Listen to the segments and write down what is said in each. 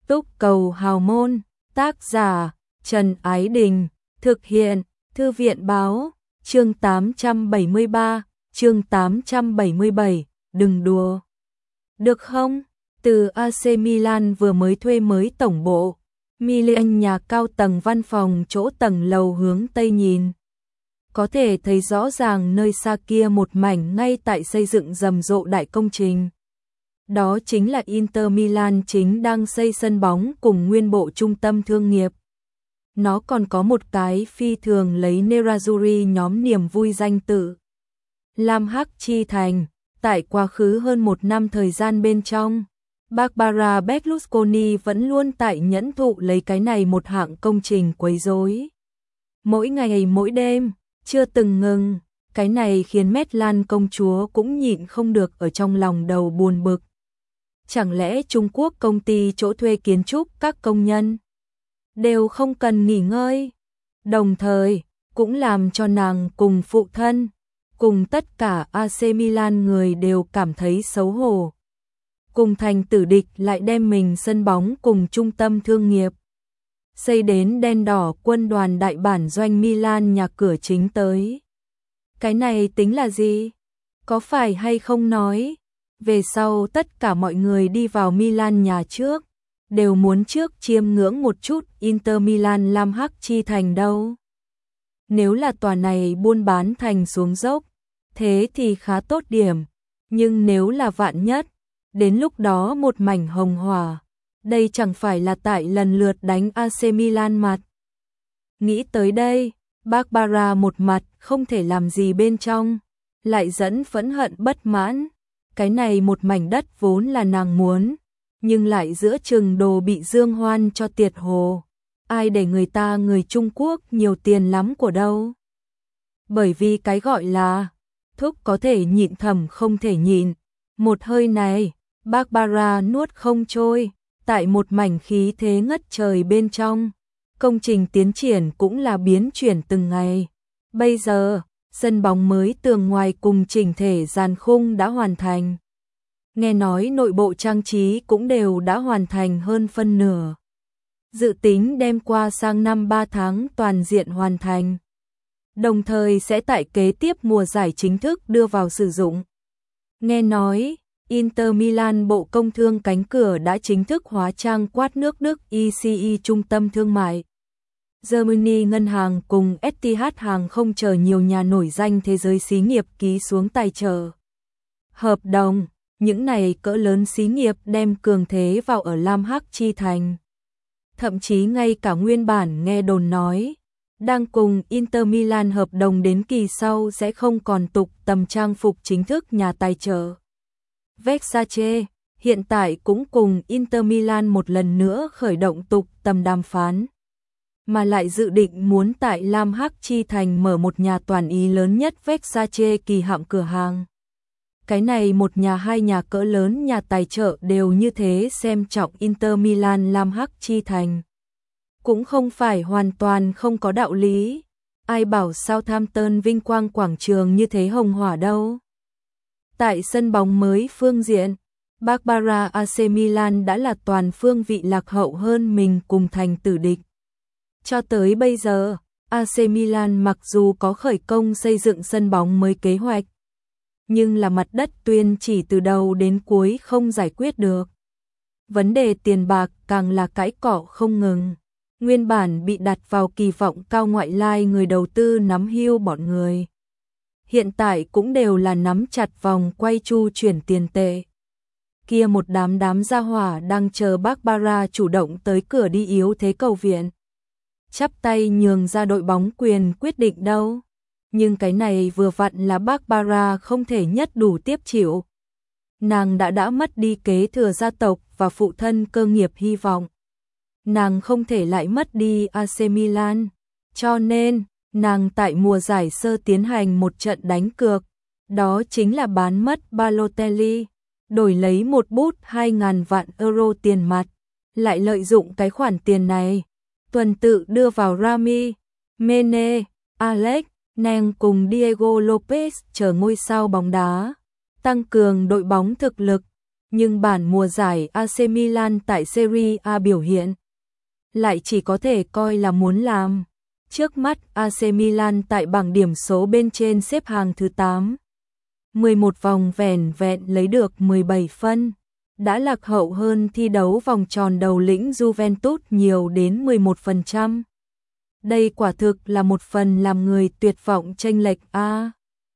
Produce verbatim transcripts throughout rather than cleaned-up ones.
Túc cầu hào môn, tác giả Trần Ái Đình, thực hiện Thư viện báo, chương tám trăm bảy mươi ba, chương tám trăm bảy mươi bảy, đừng đùa. Được không? Từ a xê Milan vừa mới thuê mới tổng bộ, Milan nhà cao tầng văn phòng chỗ tầng lầu hướng Tây nhìn. Có thể thấy rõ ràng nơi xa kia một mảnh ngay tại xây dựng rầm rộ đại công trình. Đó chính là Inter Milan chính đang xây sân bóng cùng nguyên bộ trung tâm thương nghiệp. Nó còn có một cái phi thường lấy Nerazzurri nhóm niềm vui danh tự. Lam Hắc Chi Thành, tại quá khứ hơn một năm thời gian bên trong, Barbara Berlusconi vẫn luôn tại nhẫn thụ lấy cái này một hạng công trình quấy rối. Mỗi ngày mỗi đêm, chưa từng ngừng, cái này khiến Mét-Lan công chúa cũng nhịn không được ở trong lòng đầu buồn bực. Chẳng lẽ Trung Quốc công ty chỗ thuê kiến trúc các công nhân đều không cần nghỉ ngơi? Đồng thời, cũng làm cho nàng cùng phụ thân, cùng tất cả a xê Milan người đều cảm thấy xấu hổ. Cùng thành tử địch lại đem mình sân bóng cùng trung tâm thương nghiệp xây đến đen đỏ quân đoàn đại bản doanh Milan nhà cửa chính tới. Cái này tính là gì? Có phải hay không nói, về sau tất cả mọi người đi vào Milan nhà trước, đều muốn trước chiêm ngưỡng một chút Inter Milan Lam Hắc Chi Thành đâu. Nếu là tòa này buôn bán thành xuống dốc, thế thì khá tốt điểm, nhưng nếu là vạn nhất, đến lúc đó một mảnh hồng hỏa, đây chẳng phải là tại lần lượt đánh a xê Milan mặt. Nghĩ tới đây, Barbara một mặt không thể làm gì bên trong, lại dẫn phẫn hận bất mãn. Cái này một mảnh đất vốn là nàng muốn, nhưng lại giữa chừng đồ bị Dương Hoan cho tiệt hồ. Ai để người ta người Trung Quốc nhiều tiền lắm của đâu. Bởi vì cái gọi là thúc có thể nhịn thầm không thể nhịn. Một hơi này, Barbara nuốt không trôi, tại một mảnh khí thế ngất trời bên trong. Công trình tiến triển cũng là biến chuyển từng ngày. Bây giờ, sân bóng mới tường ngoài cùng chỉnh thể dàn khung đã hoàn thành. Nghe nói nội bộ trang trí cũng đều đã hoàn thành hơn phân nửa. Dự tính đem qua sang năm ba tháng toàn diện hoàn thành. Đồng thời sẽ tại kế tiếp mùa giải chính thức đưa vào sử dụng. Nghe nói, Inter Milan Bộ Công Thương cánh cửa đã chính thức hóa trang quát nước Đức i xê e trung tâm thương mại. Germany ngân hàng cùng Etihad hàng không chờ nhiều nhà nổi danh thế giới xí nghiệp ký xuống tài trợ hợp đồng. Những này cỡ lớn xí nghiệp đem cường thế vào ở Lam Hắc Chi Thành. Thậm chí ngay cả nguyên bản nghe đồn nói, đang cùng Inter Milan hợp đồng đến kỳ sau sẽ không còn tục tầm trang phục chính thức nhà tài trợ. Versace hiện tại cũng cùng Inter Milan một lần nữa khởi động tục tầm đàm phán. Mà lại dự định muốn tại Lam Hắc Chi Thành mở một nhà toàn ý lớn nhất Versace kỳ hạm cửa hàng. Cái này một nhà hai nhà cỡ lớn nhà tài trợ đều như thế xem trọng Inter Milan Lam Hắc Chi Thành. Cũng không phải hoàn toàn không có đạo lý. Ai bảo Southampton vinh quang quảng trường như thế hồng hỏa đâu. Tại sân bóng mới phương diện, Barbara a xê Milan đã là toàn phương vị lạc hậu hơn mình cùng thành tử địch. Cho tới bây giờ, a xê Milan mặc dù có khởi công xây dựng sân bóng mới kế hoạch, nhưng là mặt đất tuyên chỉ từ đầu đến cuối không giải quyết được. Vấn đề tiền bạc càng là cãi cọ không ngừng. Nguyên bản bị đặt vào kỳ vọng cao ngoại lai người đầu tư nắm hưu bọn người. Hiện tại cũng đều là nắm chặt vòng quay chu chuyển tiền tệ. Kia một đám đám gia hỏa đang chờ Barbara chủ động tới cửa đi yếu thế cầu viện. Chắp tay nhường ra đội bóng quyền quyết định đâu. Nhưng cái này vừa vặn là Barbara không thể nhất đủ tiếp chịu. Nàng đã đã mất đi kế thừa gia tộc và phụ thân cơ nghiệp hy vọng. Nàng không thể lại mất đi a xê Milan. Cho nên, nàng tại mùa giải sơ tiến hành một trận đánh cược. Đó chính là bán mất Balotelli, đổi lấy một bút hai nghìn vạn euro tiền mặt. Lại lợi dụng cái khoản tiền này, tuần tự đưa vào Rami, Mene, Alex Neng cùng Diego Lopez chờ ngôi sao bóng đá, tăng cường đội bóng thực lực. nhưng bản mùa giải a xê Milan tại Serie A biểu hiện lại chỉ có thể coi là muốn làm. Trước mắt a xê Milan tại bảng điểm số bên trên xếp hàng thứ tám. mười một vòng vẻn vẹn lấy được mười bảy phân, đã lạc hậu hơn thi đấu vòng tròn đầu lĩnh Juventus nhiều đến mười một phần trăm. Đây quả thực là một phần làm người tuyệt vọng chênh lệch a.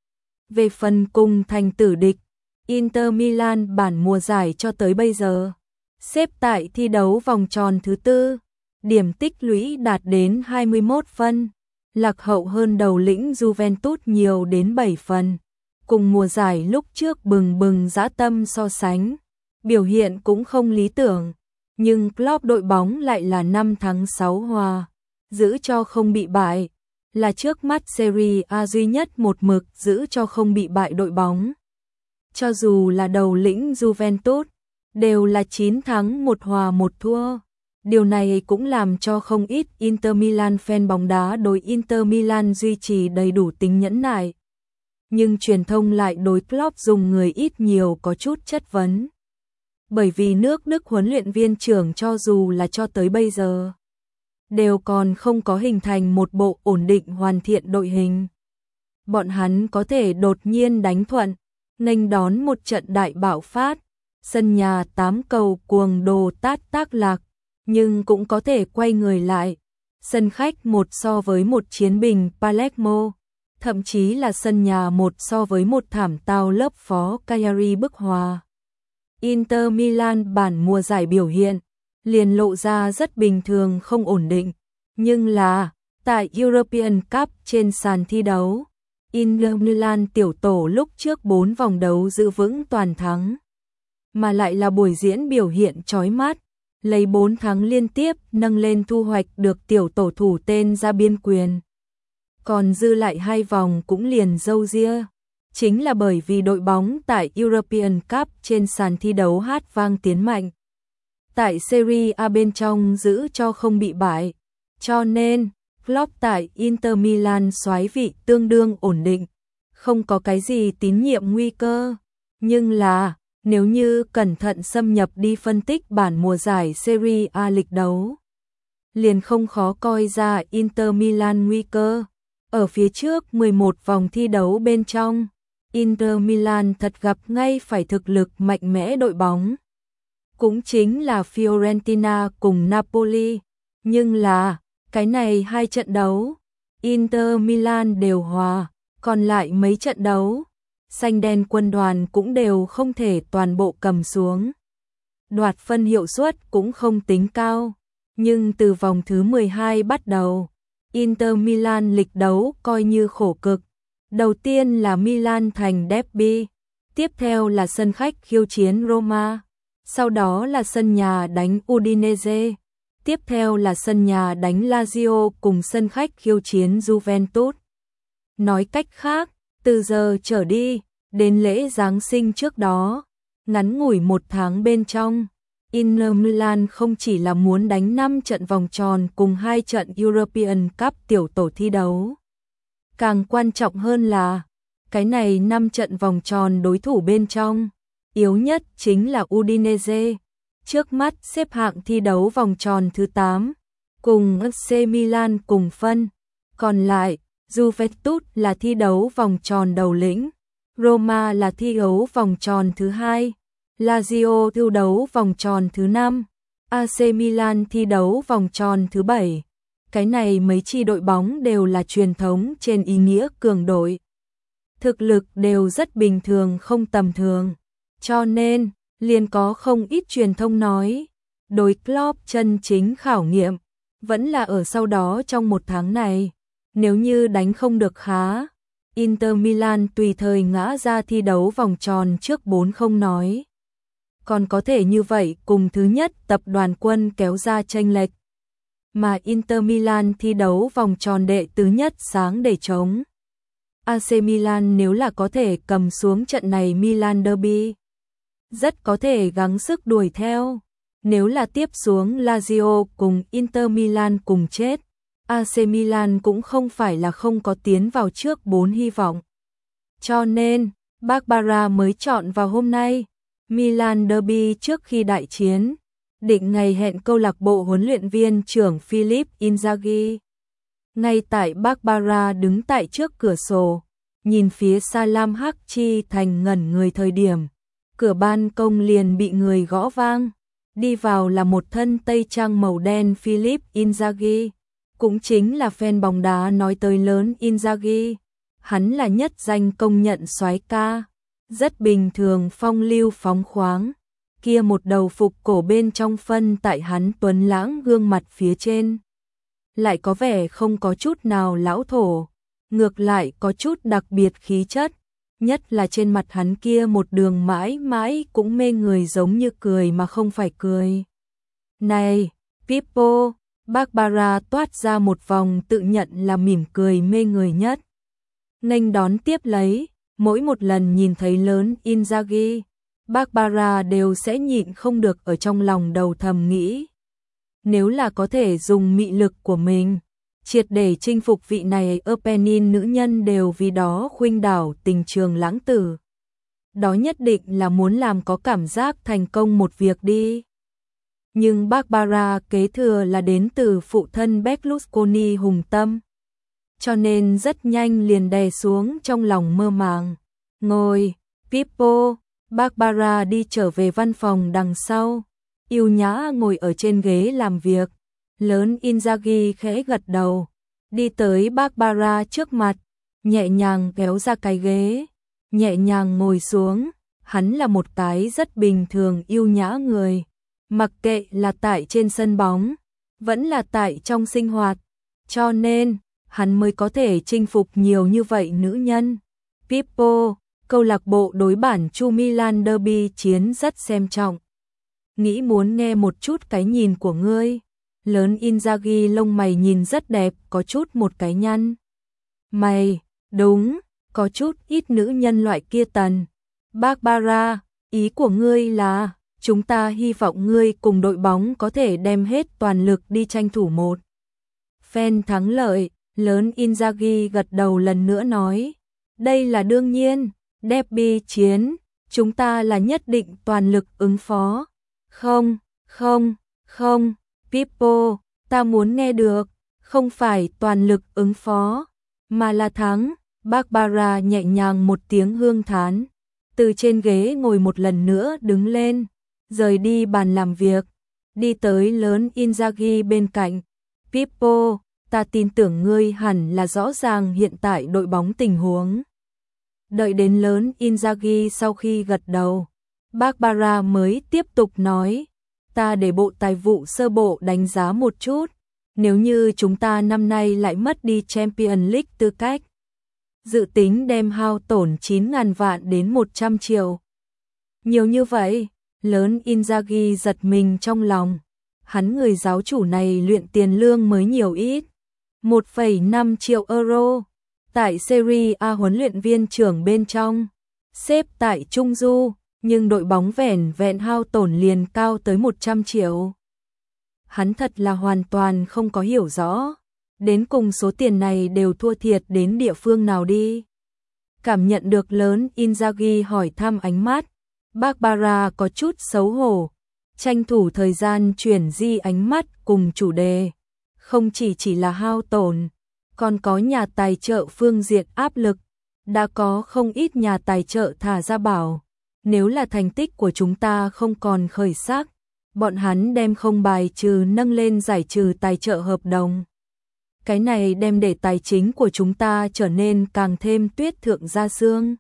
Về phần cùng thành tử địch, Inter Milan bản mùa giải cho tới bây giờ xếp tại thi đấu vòng tròn thứ tư, điểm tích lũy đạt đến hai mươi mốt phân, lạc hậu hơn đầu lĩnh Juventus nhiều đến bảy phần. Cùng mùa giải lúc trước bừng bừng dã tâm so sánh, biểu hiện cũng không lý tưởng, nhưng Klopp đội bóng lại là năm thắng sáu hòa, giữ cho không bị bại, là trước mắt Serie A duy nhất một mực giữ cho không bị bại đội bóng. Cho dù là đầu lĩnh Juventus, đều là chín thắng một hòa một thua. Điều này cũng làm cho không ít Inter Milan fan bóng đá đối Inter Milan duy trì đầy đủ tính nhẫn nại. Nhưng truyền thông lại đối Klopp dùng người ít nhiều có chút chất vấn. Bởi vì nước Đức huấn luyện viên trưởng cho dù là cho tới bây giờ, đều còn không có hình thành một bộ ổn định hoàn thiện đội hình. Bọn hắn có thể đột nhiên đánh thuận, nghênh đón một trận đại bạo phát, sân nhà tám cầu cuồng đồ tát tác lạc, nhưng cũng có thể quay người lại, sân khách một so với một chiến bình Palermo, thậm chí là sân nhà một so với một thảm tao lớp phó Cagliari bức hòa. Inter Milan bản mùa giải biểu hiện liền lộ ra rất bình thường không ổn định, nhưng là tại European Cup trên sàn thi đấu, Inter Milan tiểu tổ lúc trước bốn vòng đấu giữ vững toàn thắng, mà lại là buổi diễn biểu hiện chói mắt, lấy bốn thắng liên tiếp nâng lên thu hoạch được tiểu tổ thủ tên ra biên quyền. Còn dư lại hai vòng cũng liền râu ria, chính là bởi vì đội bóng tại European Cup trên sàn thi đấu hát vang tiến mạnh, tại Serie A bên trong giữ cho không bị bại, cho nên Klopp tại Inter Milan soái vị tương đương ổn định, không có cái gì tín nhiệm nguy cơ. Nhưng là, nếu như cẩn thận xâm nhập đi phân tích bản mùa giải Serie A lịch đấu, liền không khó coi ra Inter Milan nguy cơ. Ở phía trước mười một vòng thi đấu bên trong, Inter Milan thật gặp ngay phải thực lực mạnh mẽ đội bóng, cũng chính là Fiorentina cùng Napoli, nhưng là cái này hai trận đấu, Inter Milan đều hòa, còn lại mấy trận đấu, xanh đen quân đoàn cũng đều không thể toàn bộ cầm xuống. Đoạt phân hiệu suất cũng không tính cao, nhưng từ vòng thứ mười hai bắt đầu, Inter Milan lịch đấu coi như khổ cực. Đầu tiên là Milan thành derby, tiếp theo là sân khách khiêu chiến Roma, sau đó là sân nhà đánh Udinese, tiếp theo là sân nhà đánh Lazio cùng sân khách khiêu chiến Juventus. Nói cách khác, từ giờ trở đi, đến lễ Giáng sinh trước đó, ngắn ngủi một tháng bên trong, Inter Milan không chỉ là muốn đánh năm trận vòng tròn cùng hai trận European Cup tiểu tổ thi đấu. Càng quan trọng hơn là, cái này năm trận vòng tròn đối thủ bên trong, yếu nhất chính là Udinese, trước mắt xếp hạng thi đấu vòng tròn thứ tám, cùng ép xê Milan cùng phân, còn lại, Juventus là thi đấu vòng tròn đầu lĩnh, Roma là thi đấu vòng tròn thứ hai, Lazio thi đấu vòng tròn thứ năm, a xê Milan thi đấu vòng tròn thứ bảy. Cái này mấy chi đội bóng đều là truyền thống trên ý nghĩa cường đội. Thực lực đều rất bình thường không tầm thường. Cho nên, liền có không ít truyền thông nói, đối Klopp chân chính khảo nghiệm, vẫn là ở sau đó trong một tháng này. Nếu như đánh không được khá, Inter Milan tùy thời ngã ra thi đấu vòng tròn trước bốn không nói. Còn có thể như vậy cùng thứ nhất tập đoàn quân kéo ra chênh lệch. Mà Inter Milan thi đấu vòng tròn đệ tứ nhất sáng để chống. a xê Milan nếu là có thể cầm xuống trận này Milan Derby, rất có thể gắng sức đuổi theo. Nếu là tiếp xuống Lazio cùng Inter Milan cùng chết, a xê Milan cũng không phải là không có tiến vào trước bốn hy vọng. Cho nên, Barbara mới chọn vào hôm nay, Milan derby trước khi đại chiến, định ngày hẹn câu lạc bộ huấn luyện viên trưởng Philip Inzaghi. Ngay tại Barbara đứng tại trước cửa sổ, nhìn phía xa Lam Hắc Chi Thành ngẩn người thời điểm, cửa ban công liền bị người gõ vang. Đi vào là một thân tây trang màu đen Philip Inzaghi, cũng chính là fan bóng đá nói tới lớn Inzaghi. Hắn là nhất danh công nhận soái ca, rất bình thường phong lưu phóng khoáng. Kia một đầu phục cổ bên trong phân tại hắn tuấn lãng gương mặt phía trên, lại có vẻ không có chút nào lão thổ, ngược lại có chút đặc biệt khí chất, nhất là trên mặt hắn kia một đường mãi mãi cũng mê người giống như cười mà không phải cười. Này, Pippo, Barbara toát ra một vòng tự nhận là mỉm cười mê người nhất. Nghênh đón tiếp lấy, mỗi một lần nhìn thấy lớn Inzaghi, Barbara đều sẽ nhịn không được ở trong lòng đầu thầm nghĩ. Nếu là có thể dùng mị lực của mình, triệt để chinh phục vị này Apennin nữ nhân đều vì đó khuynh đảo tình trường lãng tử. Đó nhất định là muốn làm có cảm giác thành công một việc đi. Nhưng Barbara kế thừa là đến từ phụ thân Berlusconi hùng tâm, cho nên rất nhanh liền đè xuống trong lòng mơ màng. Ngồi, Pippo, Barbara đi trở về văn phòng đằng sau, yêu nhã ngồi ở trên ghế làm việc. Lớn Inzaghi khẽ gật đầu, đi tới Barbara trước mặt, nhẹ nhàng kéo ra cái ghế, nhẹ nhàng ngồi xuống. Hắn là một cái rất bình thường yêu nhã người, mặc kệ là tại trên sân bóng, vẫn là tại trong sinh hoạt, cho nên hắn mới có thể chinh phục nhiều như vậy nữ nhân. Pippo, câu lạc bộ đối bản Chu Milan derby chiến rất xem trọng. Nghĩ muốn nghe một chút cái nhìn của ngươi. Lớn Inzaghi lông mày nhìn rất đẹp, có chút một cái nhăn. Mày, đúng, có chút ít nữ nhân loại kia tần. Barbara, ý của ngươi là, chúng ta hy vọng ngươi cùng đội bóng có thể đem hết toàn lực đi tranh thủ một phen thắng lợi. Lớn Inzaghi gật đầu lần nữa nói, đây là đương nhiên, derby chiến, chúng ta là nhất định toàn lực ứng phó. Không, không, không, Pippo, ta muốn nghe được, không phải toàn lực ứng phó, mà là thắng. Barbara nhẹ nhàng một tiếng hương thán, từ trên ghế ngồi một lần nữa đứng lên, rời đi bàn làm việc, đi tới lớn Inzaghi bên cạnh. Pippo, ta tin tưởng ngươi hẳn là rõ ràng hiện tại đội bóng tình huống. Đợi đến lớn Inzaghi sau khi gật đầu, Barbara mới tiếp tục nói, ta để bộ tài vụ sơ bộ đánh giá một chút, nếu như chúng ta năm nay lại mất đi Champions League tư cách, dự tính đem hao tổn chín nghìn vạn đến một trăm triệu. Nhiều như vậy, lớn Inzaghi giật mình trong lòng, hắn người giáo chủ này luyện tiền lương mới nhiều ít, một phẩy năm triệu euro, tại Serie A huấn luyện viên trưởng bên trong, xếp tại Trung Du. Nhưng đội bóng vẻn vẹn hao tổn liền cao tới một trăm triệu. Hắn thật là hoàn toàn không có hiểu rõ, đến cùng số tiền này đều thua thiệt đến địa phương nào đi. Cảm nhận được lớn Inzaghi hỏi thăm ánh mắt, Barbara có chút xấu hổ, tranh thủ thời gian chuyển di ánh mắt cùng chủ đề. Không chỉ chỉ là hao tổn, còn có nhà tài trợ phương diện áp lực, đã có không ít nhà tài trợ thả ra bảo. Nếu là thành tích của chúng ta không còn khởi sắc, bọn hắn đem không bài trừ nâng lên giải trừ tài trợ hợp đồng. Cái này đem để tài chính của chúng ta trở nên càng thêm tuyết thượng gia xương.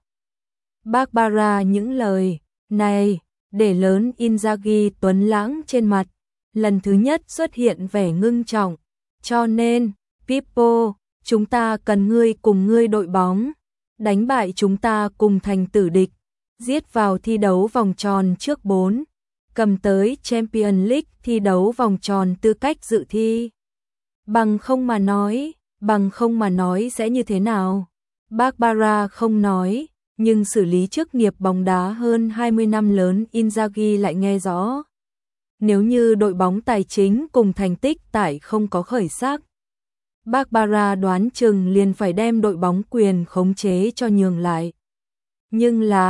Barbara những lời này để lớn Inzaghi tuấn lãng trên mặt, lần thứ nhất xuất hiện vẻ ngưng trọng. Cho nên, Pippo, chúng ta cần ngươi cùng ngươi đội bóng, đánh bại chúng ta cùng thành tử địch. Giết vào thi đấu vòng tròn trước bốn, cầm tới Champions League thi đấu vòng tròn tư cách dự thi. Bằng không mà nói, bằng không mà nói sẽ như thế nào? Barbara không nói, nhưng xử lý chức nghiệp bóng đá hơn hai mươi năm lớn Inzaghi lại nghe rõ. Nếu như đội bóng tài chính cùng thành tích tại không có khởi sắc, Barbara đoán chừng liền phải đem đội bóng quyền khống chế cho nhường lại. Nhưng là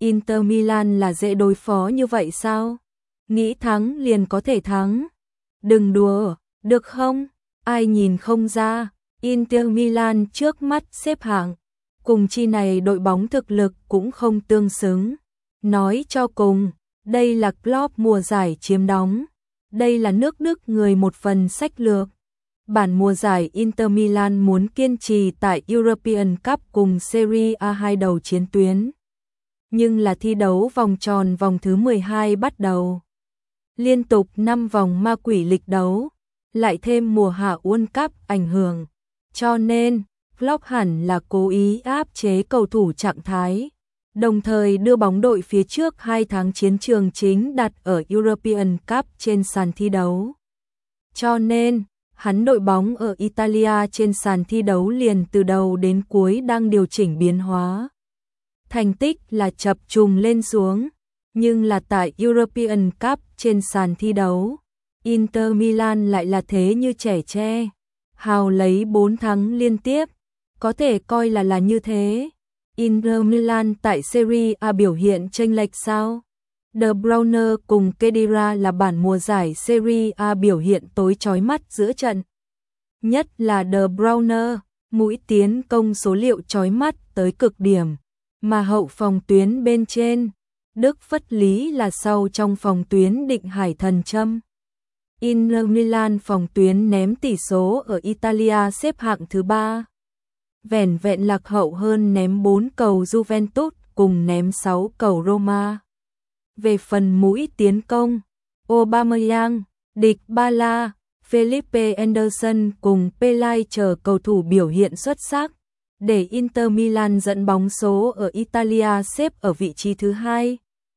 Inter Milan là dễ đối phó như vậy sao? Nghĩ thắng liền có thể thắng. Đừng đùa, được không? Ai nhìn không ra, Inter Milan trước mắt xếp hạng. Cùng chi này đội bóng thực lực cũng không tương xứng. Nói cho cùng, đây là Klopp mùa giải chiếm đóng. Đây là nước Đức người một phần sách lược. Bản mùa giải Inter Milan muốn kiên trì tại European Cup cùng Serie A hai đầu chiến tuyến. Nhưng là thi đấu vòng tròn vòng thứ mười hai bắt đầu. Liên tục năm vòng ma quỷ lịch đấu, lại thêm mùa hạ World Cup ảnh hưởng. Cho nên, Klopp hẳn là cố ý áp chế cầu thủ trạng thái, đồng thời đưa bóng đội phía trước hai tháng chiến trường chính đặt ở European Cup trên sàn thi đấu. Cho nên, hắn đội bóng ở Italia trên sàn thi đấu liền từ đầu đến cuối đang điều chỉnh biến hóa. Thành tích là chập trùng lên xuống, nhưng là tại European Cup trên sàn thi đấu, Inter Milan lại là thế như trẻ tre, hào lấy bốn thắng liên tiếp, có thể coi là là như thế. Inter Milan tại Serie A biểu hiện chênh lệch sao? De Bruyne cùng Khedira là bản mùa giải Serie A biểu hiện tối chói mắt giữa trận. Nhất là De Bruyne, mũi tiến công số liệu chói mắt tới cực điểm, mà hậu phòng tuyến bên trên, Đức Phất Lý là sau trong phòng tuyến định hải thần châm. Inter Milan phòng tuyến ném tỷ số ở Italia xếp hạng thứ ba. Vẻn vẹn lạc hậu hơn ném bốn cầu Juventus cùng ném sáu cầu Roma. Về phần mũi tiến công, Aubameyang, Dybala, Felipe Anderson cùng Pelay chờ cầu thủ biểu hiện xuất sắc, để Inter Milan dẫn bóng số ở Italia xếp ở vị trí thứ hai.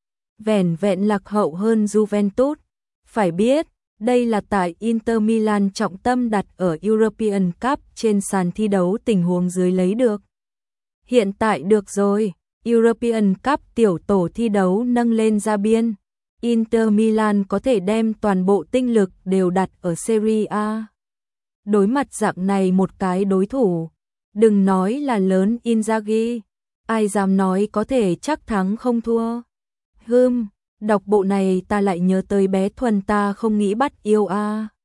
Vẻn vẹn lạc hậu hơn Juventus. Phải biết, đây là tại Inter Milan trọng tâm đặt ở European Cup trên sàn thi đấu tình huống dưới lấy được. Hiện tại được rồi, European Cup tiểu tổ thi đấu nâng lên ra biên. Inter Milan có thể đem toàn bộ tinh lực đều đặt ở Serie A. Đối mặt dạng này một cái đối thủ, đừng nói là lớn Inzaghi, ai dám nói có thể chắc thắng không thua. Hừm, đọc bộ này ta lại nhớ tới bé Thuần ta không nghĩ bắt yêu a.